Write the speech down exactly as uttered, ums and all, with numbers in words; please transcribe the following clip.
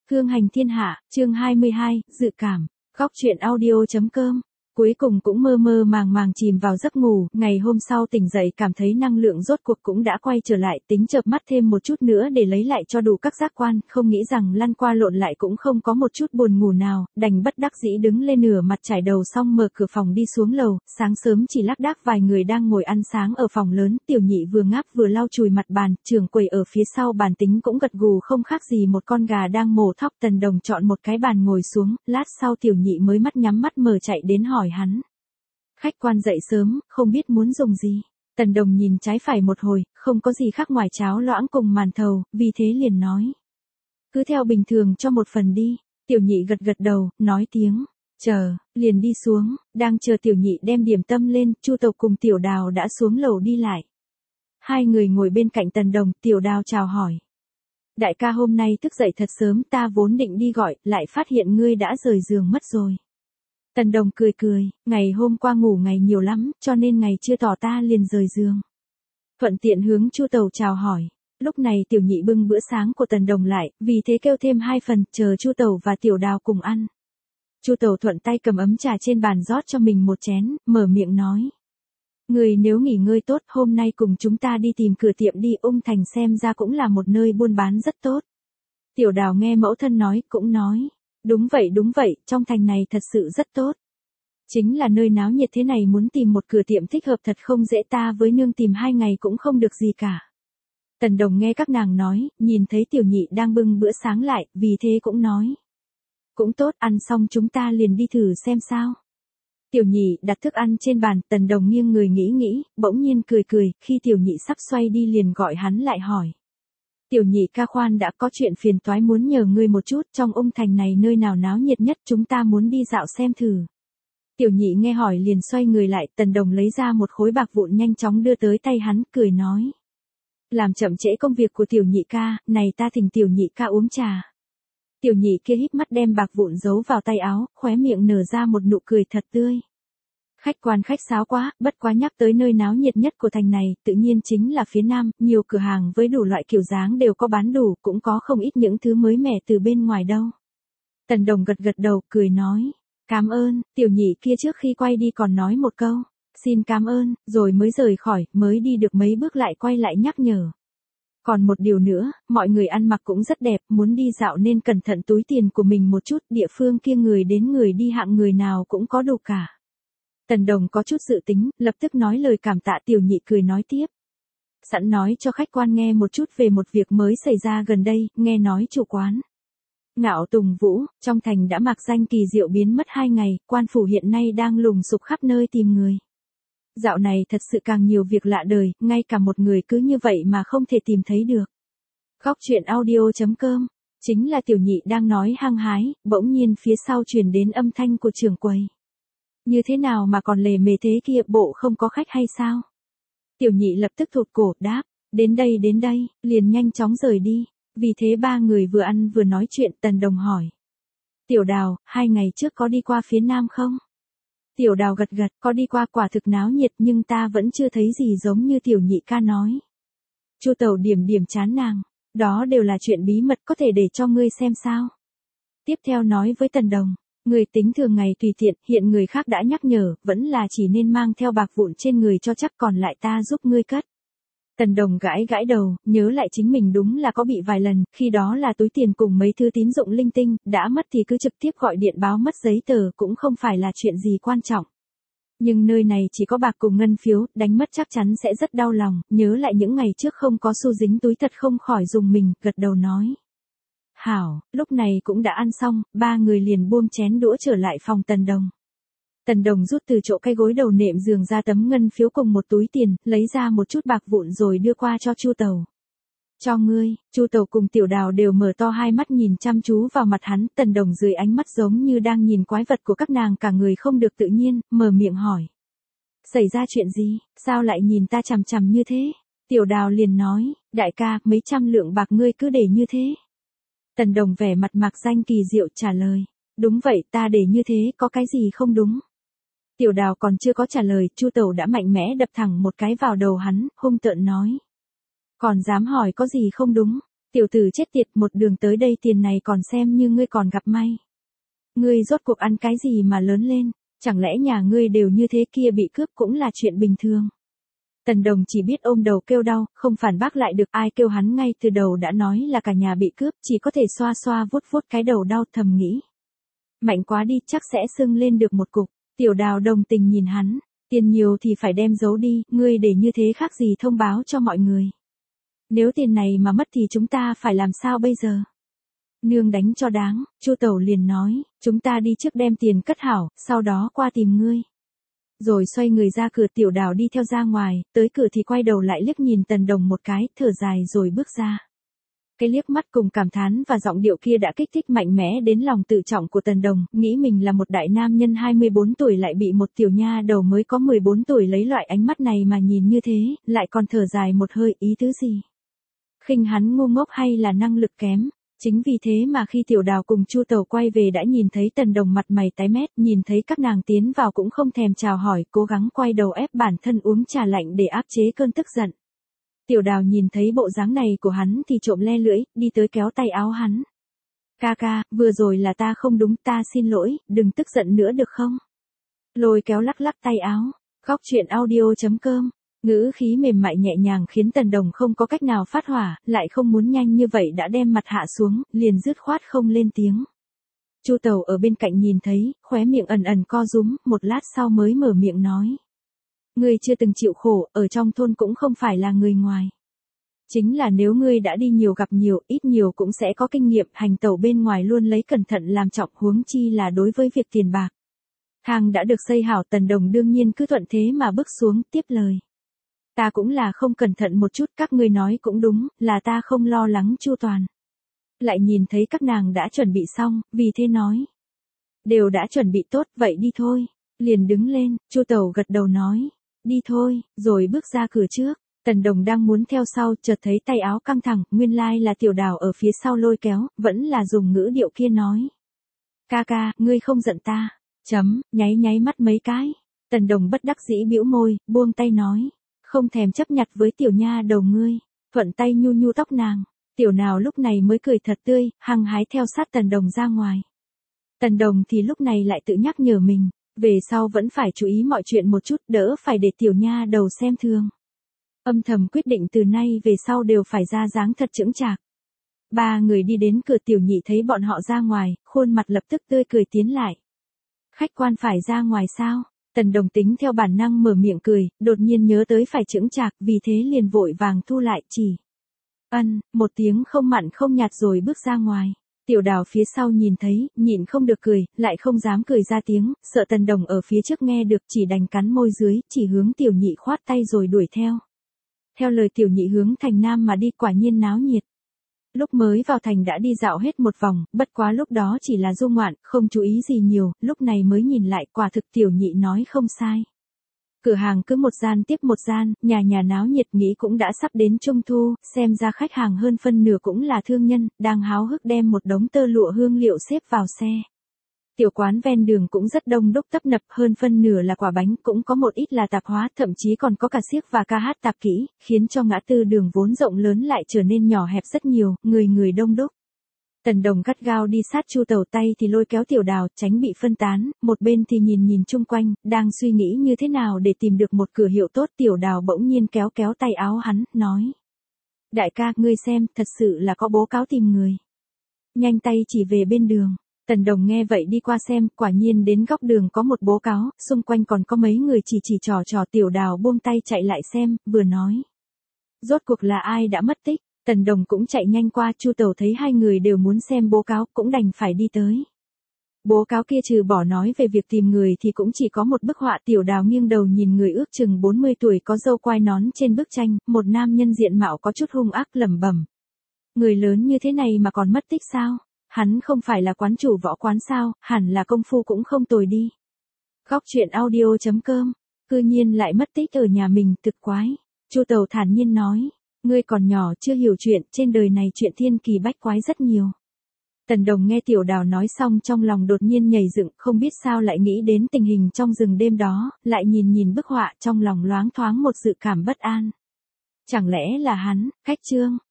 Hương hành thiên hạ, chương hai mươi hai, dự cảm. Góc truyện audio.com. Cuối cùng cũng mơ mơ màng màng chìm vào giấc ngủ, ngày hôm sau tỉnh dậy cảm thấy năng lượng rốt cuộc cũng đã quay trở lại, tính chợp mắt thêm một chút nữa để lấy lại cho đủ các giác quan, không nghĩ rằng lăn qua lộn lại cũng không có một chút buồn ngủ nào, đành bất đắc dĩ đứng lên nửa mặt trải đầu xong mở cửa phòng đi xuống lầu, sáng sớm chỉ lác đác vài người đang ngồi ăn sáng ở phòng lớn, tiểu nhị vừa ngáp vừa lau chùi mặt bàn, trưởng quầy ở phía sau bàn tính cũng gật gù không khác gì một con gà đang mổ thóc. Tần Đồng chọn một cái bàn ngồi xuống, lát sau tiểu nhị mới mắt nhắm mắt mở chạy đến hỏi hắn. Khách quan dậy sớm, không biết muốn dùng gì. Tần Đồng nhìn trái phải một hồi, không có gì khác ngoài cháo loãng cùng màn thầu, vì thế liền nói. Cứ theo bình thường cho một phần đi. Tiểu nhị gật gật đầu, nói tiếng. Chờ, liền đi xuống, đang chờ tiểu nhị đem điểm tâm lên, Chu Tộc cùng Tiểu Đào đã xuống lầu đi lại. Hai người ngồi bên cạnh Tần Đồng, Tiểu Đào chào hỏi. Đại ca hôm nay thức dậy thật sớm, ta vốn định đi gọi, lại phát hiện ngươi đã rời giường mất rồi. Tần Đồng cười cười, ngày hôm qua ngủ ngày nhiều lắm, cho nên ngày chưa tỏ ta liền rời giường. Thuận tiện hướng Chu Tàu chào hỏi. Lúc này tiểu nhị bưng bữa sáng của Tần Đồng lại, vì thế kêu thêm hai phần, chờ Chu Tàu và Tiểu Đào cùng ăn. Chu Tàu thuận tay cầm ấm trà trên bàn rót cho mình một chén, mở miệng nói. Người nếu nghỉ ngơi tốt, hôm nay cùng chúng ta đi tìm cửa tiệm đi, Ung Thành xem ra cũng là một nơi buôn bán rất tốt. Tiểu Đào nghe mẫu thân nói, cũng nói. Đúng vậy đúng vậy, trong thành này thật sự rất tốt. Chính là nơi náo nhiệt thế này muốn tìm một cửa tiệm thích hợp thật không dễ, ta với nương tìm hai ngày cũng không được gì cả. Tần Đồng nghe các nàng nói, nhìn thấy tiểu nhị đang bưng bữa sáng lại, vì thế cũng nói. Cũng tốt, ăn xong chúng ta liền đi thử xem sao. Tiểu nhị đặt thức ăn trên bàn, Tần Đồng nghiêng người nghĩ nghĩ, bỗng nhiên cười cười, khi tiểu nhị sắp xoay đi liền gọi hắn lại hỏi. Tiểu nhị ca khoan đã, có chuyện phiền toái muốn nhờ ngươi một chút, trong Ung Thành này nơi nào náo nhiệt nhất, chúng ta muốn đi dạo xem thử. Tiểu nhị nghe hỏi liền xoay người lại, Tần Đồng lấy ra một khối bạc vụn nhanh chóng đưa tới tay hắn, cười nói. Làm chậm trễ công việc của tiểu nhị ca, này ta thỉnh tiểu nhị ca uống trà. Tiểu nhị kia híp mắt đem bạc vụn giấu vào tay áo, khóe miệng nở ra một nụ cười thật tươi. Khách quan khách sáo quá, bất quá nhắc tới nơi náo nhiệt nhất của thành này, tự nhiên chính là phía Nam, nhiều cửa hàng với đủ loại kiểu dáng đều có bán đủ, cũng có không ít những thứ mới mẻ từ bên ngoài đâu. Tần Đồng gật gật đầu, cười nói, cảm ơn, tiểu nhị kia trước khi quay đi còn nói một câu, xin cảm ơn, rồi mới rời khỏi, mới đi được mấy bước lại quay lại nhắc nhở. Còn một điều nữa, mọi người ăn mặc cũng rất đẹp, muốn đi dạo nên cẩn thận túi tiền của mình một chút, địa phương kia người đến người đi hạng người nào cũng có đủ cả. Tần Đồng có chút dự tính, lập tức nói lời cảm tạ. Tiểu nhị cười nói tiếp. Sẵn nói cho khách quan nghe một chút về một việc mới xảy ra gần đây, nghe nói chủ quán Ngạo Tùng Vũ, trong thành đã mạc danh kỳ diệu biến mất hai ngày, quan phủ hiện nay đang lùng sục khắp nơi tìm người. Dạo này thật sự càng nhiều việc lạ đời, ngay cả một người cứ như vậy mà không thể tìm thấy được. Góc truyện audio.com, chính là tiểu nhị đang nói hăng hái, bỗng nhiên phía sau truyền đến âm thanh của trưởng quầy. Như thế nào mà còn lề mề thế kia, bộ không có khách hay sao? Tiểu nhị lập tức thụt cổ, đáp, đến đây đến đây, liền nhanh chóng rời đi. Vì thế ba người vừa ăn vừa nói chuyện. Tần Đồng hỏi. Tiểu Đào, hai ngày trước có đi qua phía Nam không? Tiểu Đào gật gật, có đi qua, quả thực náo nhiệt, nhưng ta vẫn chưa thấy gì giống như tiểu nhị ca nói. Chu Tẩu điểm điểm chán nàng, đó đều là chuyện bí mật, có thể để cho ngươi xem sao? Tiếp theo nói với Tần Đồng. Người tính thường ngày tùy tiện, hiện người khác đã nhắc nhở, vẫn là chỉ nên mang theo bạc vụn trên người cho chắc, còn lại ta giúp ngươi cất. Tần Đồng gãi gãi đầu, nhớ lại chính mình đúng là có bị vài lần, khi đó là túi tiền cùng mấy thứ tín dụng linh tinh, đã mất thì cứ trực tiếp gọi điện báo mất giấy tờ, cũng không phải là chuyện gì quan trọng. Nhưng nơi này chỉ có bạc cùng ngân phiếu, đánh mất chắc chắn sẽ rất đau lòng, nhớ lại những ngày trước không có xu dính túi thật không khỏi dùng mình, gật đầu nói. Hảo, lúc này cũng đã ăn xong, ba người liền buông chén đũa trở lại phòng Tần Đồng. Tần Đồng rút từ chỗ cái gối đầu nệm giường ra tấm ngân phiếu cùng một túi tiền, lấy ra một chút bạc vụn rồi đưa qua cho Chu Tàu. Cho ngươi. Chu Tàu cùng Tiểu Đào đều mở to hai mắt nhìn chăm chú vào mặt hắn. Tần Đồng dưới ánh mắt giống như đang nhìn quái vật của các nàng, cả người không được tự nhiên, mở miệng hỏi. Xảy ra chuyện gì, sao lại nhìn ta chằm chằm như thế? Tiểu Đào liền nói, đại ca, mấy trăm lượng bạc ngươi cứ để như thế. Tần Đồng vẻ mặt mạc danh kỳ diệu trả lời. Đúng vậy, ta để như thế, có cái gì không đúng? Tiểu Đào còn chưa có trả lời, Chu Tẩu đã mạnh mẽ đập thẳng một cái vào đầu hắn, hung tợn nói. Còn dám hỏi có gì không đúng? Tiểu tử chết tiệt, một đường tới đây tiền này còn xem như ngươi còn gặp may. Ngươi rốt cuộc ăn cái gì mà lớn lên, chẳng lẽ nhà ngươi đều như thế, kia bị cướp cũng là chuyện bình thường. Tần Đồng chỉ biết ôm đầu kêu đau, không phản bác lại được, ai kêu hắn ngay từ đầu đã nói là cả nhà bị cướp, chỉ có thể xoa xoa vuốt vuốt cái đầu đau, thầm nghĩ. Mạnh quá đi, chắc sẽ sưng lên được một cục. Tiểu Đào đồng tình nhìn hắn, tiền nhiều thì phải đem giấu đi, ngươi để như thế khác gì thông báo cho mọi người. Nếu tiền này mà mất thì chúng ta phải làm sao bây giờ? Nương đánh cho đáng, Chu Tẩu liền nói, chúng ta đi trước đem tiền cất hảo, sau đó qua tìm ngươi. Rồi xoay người ra cửa, Tiểu Đào đi theo ra ngoài, tới cửa thì quay đầu lại liếc nhìn Tần Đồng một cái, thở dài rồi bước ra. Cái liếc mắt cùng cảm thán và giọng điệu kia đã kích thích mạnh mẽ đến lòng tự trọng của Tần Đồng, nghĩ mình là một đại nam nhân hai mươi bốn tuổi lại bị một tiểu nha đầu mới có mười bốn tuổi lấy loại ánh mắt này mà nhìn như thế, lại còn thở dài một hơi, ý tứ gì? Khinh hắn ngu ngốc hay là năng lực kém? Chính vì thế mà khi Tiểu Đào cùng Chu Tẩu quay về đã nhìn thấy Tần Đồng mặt mày tái mét, nhìn thấy các nàng tiến vào cũng không thèm chào hỏi, cố gắng quay đầu ép bản thân uống trà lạnh để áp chế cơn tức giận. Tiểu Đào nhìn thấy bộ dáng này của hắn thì trộm le lưỡi, đi tới kéo tay áo hắn. Ca ca, vừa rồi là ta không đúng, ta xin lỗi, đừng tức giận nữa được không? Lôi kéo lắc lắc tay áo, góc truyện audio chấm com. Ngữ khí mềm mại nhẹ nhàng khiến Tần Đồng không có cách nào phát hỏa, lại không muốn nhanh như vậy đã đem mặt hạ xuống, liền dứt khoát không lên tiếng. Chu Tẩu ở bên cạnh nhìn thấy, khóe miệng ẩn ẩn co rúm, một lát sau mới mở miệng nói. Ngươi chưa từng chịu khổ, ở trong thôn cũng không phải là người ngoài. Chính là nếu ngươi đã đi nhiều gặp nhiều, ít nhiều cũng sẽ có kinh nghiệm, hành tẩu bên ngoài luôn lấy cẩn thận làm trọng, huống chi là đối với việc tiền bạc. Thang đã được xây hảo, Tần Đồng đương nhiên cứ thuận thế mà bước xuống, tiếp lời. Ta cũng là không cẩn thận một chút, các ngươi nói cũng đúng, là ta không lo lắng chu toàn. Lại nhìn thấy các nàng đã chuẩn bị xong, vì thế nói. Đều đã chuẩn bị tốt, vậy đi thôi. Liền đứng lên, Chu Tẩu gật đầu nói. Đi thôi, rồi bước ra cửa trước. Tần Đồng đang muốn theo sau, chợt thấy tay áo căng thẳng, nguyên lai là Tiểu Đào ở phía sau lôi kéo, vẫn là dùng ngữ điệu kia nói. Ca ca, ngươi không giận ta. Chấm, nháy nháy mắt mấy cái. Tần Đồng bất đắc dĩ bĩu môi, buông tay nói. Không thèm chấp nhặt với tiểu nha đầu ngươi, thuận tay nhu nhu tóc nàng. Tiểu Nào lúc này mới cười thật tươi, hăng hái theo sát Tần Đồng ra ngoài. Tần Đồng thì lúc này lại tự nhắc nhở mình, về sau vẫn phải chú ý mọi chuyện một chút, đỡ phải để tiểu nha đầu xem thường. Âm thầm quyết định từ nay về sau đều phải ra dáng thật chững chạc. Ba người đi đến cửa, Tiểu Nhị thấy bọn họ ra ngoài, khuôn mặt lập tức tươi cười tiến lại. Khách quan phải ra ngoài sao? Tần Đồng tính theo bản năng mở miệng cười, đột nhiên nhớ tới phải chững chạc, vì thế liền vội vàng thu lại, chỉ. Ân, một tiếng không mặn không nhạt rồi bước ra ngoài. Tiểu Đào phía sau nhìn thấy, nhịn không được cười, lại không dám cười ra tiếng, sợ Tần Đồng ở phía trước nghe được, chỉ đành cắn môi dưới, chỉ hướng Tiểu Nhị khoát tay rồi đuổi theo. Theo lời Tiểu Nhị hướng thành Nam mà đi, quả nhiên náo nhiệt. Lúc mới vào thành đã đi dạo hết một vòng, bất quá lúc đó chỉ là du ngoạn, không chú ý gì nhiều, lúc này mới nhìn lại, quả thực Tiểu Nhị nói không sai. Cửa hàng cứ một gian tiếp một gian, nhà nhà náo nhiệt, nghĩ cũng đã sắp đến Trung Thu, xem ra khách hàng hơn phân nửa cũng là thương nhân, đang háo hức đem một đống tơ lụa hương liệu xếp vào xe. Tiểu quán ven đường cũng rất đông đúc tấp nập, hơn phân nửa là quả bánh, cũng có một ít là tạp hóa, thậm chí còn có cả xiếc và ca hát tạp kỹ, khiến cho ngã tư đường vốn rộng lớn lại trở nên nhỏ hẹp rất nhiều, người người đông đúc. Tần Đồng gắt gao đi sát Chu Tẩu, tay thì lôi kéo Tiểu Đào, tránh bị phân tán, một bên thì nhìn nhìn chung quanh, đang suy nghĩ như thế nào để tìm được một cửa hiệu tốt. Tiểu Đào bỗng nhiên kéo kéo tay áo hắn, nói. Đại ca, ngươi xem, thật sự là có bố cáo tìm người. Nhanh tay chỉ về bên đường. Tần Đồng nghe vậy đi qua xem, quả nhiên đến góc đường có một bố cáo, xung quanh còn có mấy người chỉ chỉ trò trò. Tiểu Đào buông tay chạy lại xem, vừa nói. Rốt cuộc là ai đã mất tích? Tần Đồng cũng chạy nhanh qua, Chu Tẩu thấy hai người đều muốn xem bố cáo, cũng đành phải đi tới. Bố cáo kia trừ bỏ nói về việc tìm người thì cũng chỉ có một bức họa. Tiểu Đào nghiêng đầu nhìn người ước chừng bốn mươi tuổi có râu quai nón trên bức tranh, một nam nhân diện mạo có chút hung ác, lẩm bẩm. Người lớn như thế này mà còn mất tích sao? Hắn không phải là quán chủ võ quán sao, hẳn là công phu cũng không tồi đi. Góc truyện audio chấm com, cư nhiên lại mất tích ở nhà mình, thực quái. Chu Tẩu thản nhiên nói. Ngươi còn nhỏ chưa hiểu chuyện, trên đời này chuyện thiên kỳ bách quái rất nhiều. Tần Đồng nghe Tiểu Đào nói xong trong lòng đột nhiên nhảy dựng, không biết sao lại nghĩ đến tình hình trong rừng đêm đó, lại nhìn nhìn bức họa, trong lòng loáng thoáng một dự cảm bất an. Chẳng lẽ là hắn, Khách Trương,